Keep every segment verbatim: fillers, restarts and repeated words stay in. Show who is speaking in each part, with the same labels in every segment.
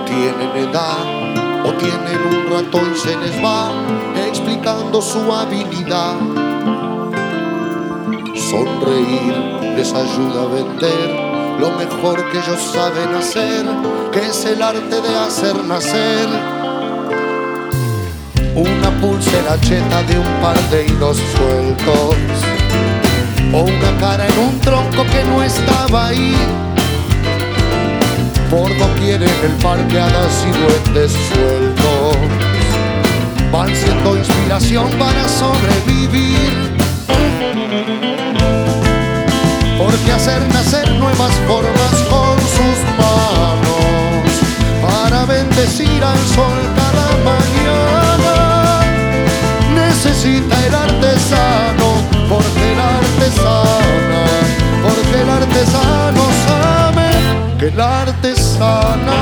Speaker 1: tienen edad o tienen un rato y se les va explicando su habilidad. Sonreír les ayuda a vender lo mejor que ellos saben hacer, que es el arte de hacer nacer una pulsera cheta de un par de hilos sueltos, o una cara en un tronco que no estaba ahí. Por doquier en el parque hadas y duendes sueltos van siendo inspiración para sobrevivir. Porque hacer nacer nuevas formas con sus manos para bendecir al sol cada mañana necesita el artesano, porque el artesana, porque el artesano sabe que el artesana.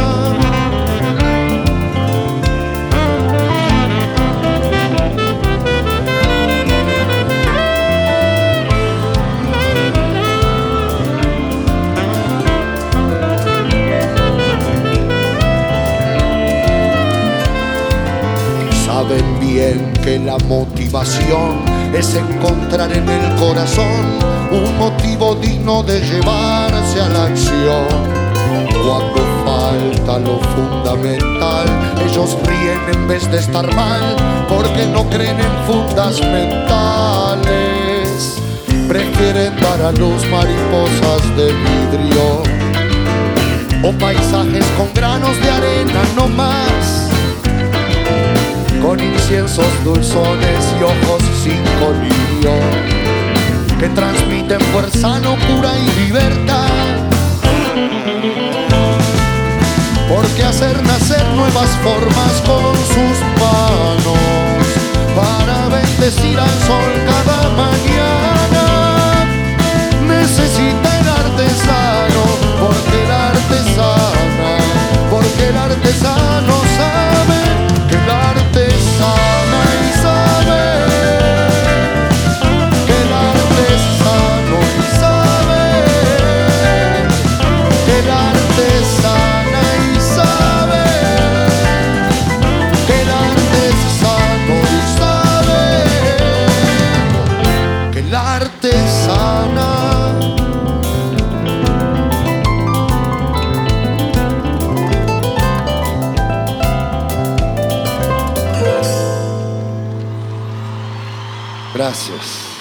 Speaker 1: Saben bien que la motivación es encontrar en el corazón un motivo digno de llevarse a la acción. Cuando falta lo fundamental, ellos ríen en vez de estar mal, porque no creen en fundas mentales. Prefieren dar a luz mariposas de vidrio o paisajes con granos de arena no más, con inciensos dulzones y ojos sin colirio, que transmiten fuerza, locura y libertad. Porque hacer nacer nuevas formas con sus manos para bendecir al sol cada mañana necesita el artesano, porque el artesana, porque el artesano sabe que el artesana y sabe que el artesano y sabe que el artesana y sabe que el artesano y sabe que el artesana. Gracias.